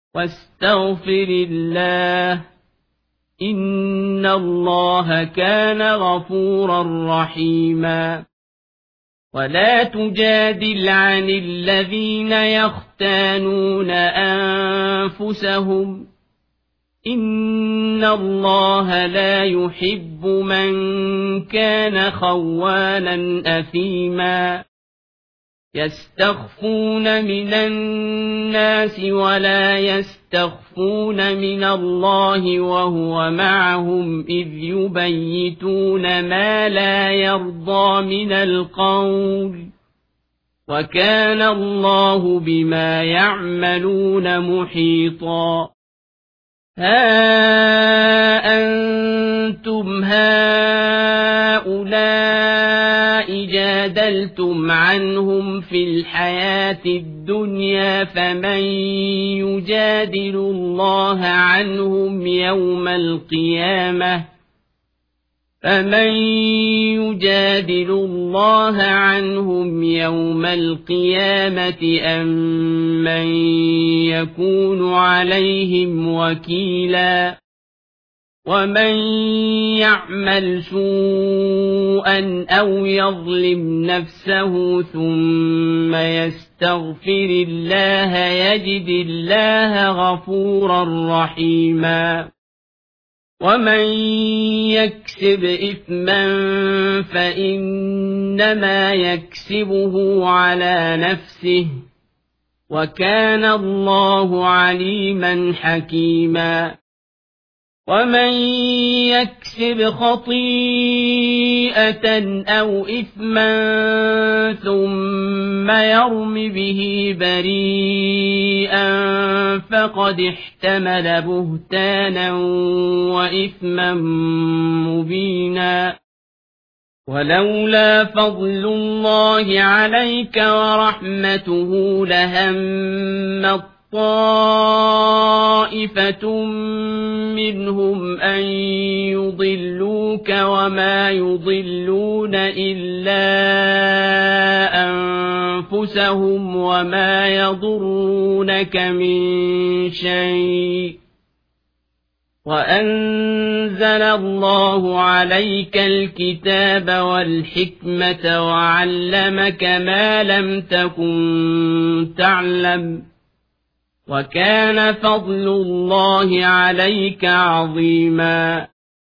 واستغفر الله إن الله كان غفورا رحيما ولا تجادل عن الذين يختانون أنفسهم إن الله لا يحب من كان خوانا أثيما يستخفون من الناس ولا يستخفون من الله وهو معهم إذ يبيتون ما لا يرضى من القول وكان الله بما يعملون محيطا ها أنتم هؤلاء جادلتم عنهم في الحياة الدنيا فمن يجادل الله عنهم يوم القيامة أم من يكون عليهم وكيلا ومن يعمل سوءا أو يظلم نفسه ثم يستغفر الله يجد الله غفورا رحيما ومن يكسب إثما فإنما يكسبه على نفسه وكان الله عليما حكيما ومن يكسب خطيئة أو إثما ثم يرم به بريئا فقد احتمل بهتانا وإثما مبينا ولولا فضل الله عليك ورحمته لهم طائفة منهم أن يضلوك وما يضلون إلا أنفسهم وما يضرونك من شيء وأنزل الله عليك الكتاب والحكمة وعلمك ما لم تكن تعلم وكان فضل الله عليك عظيما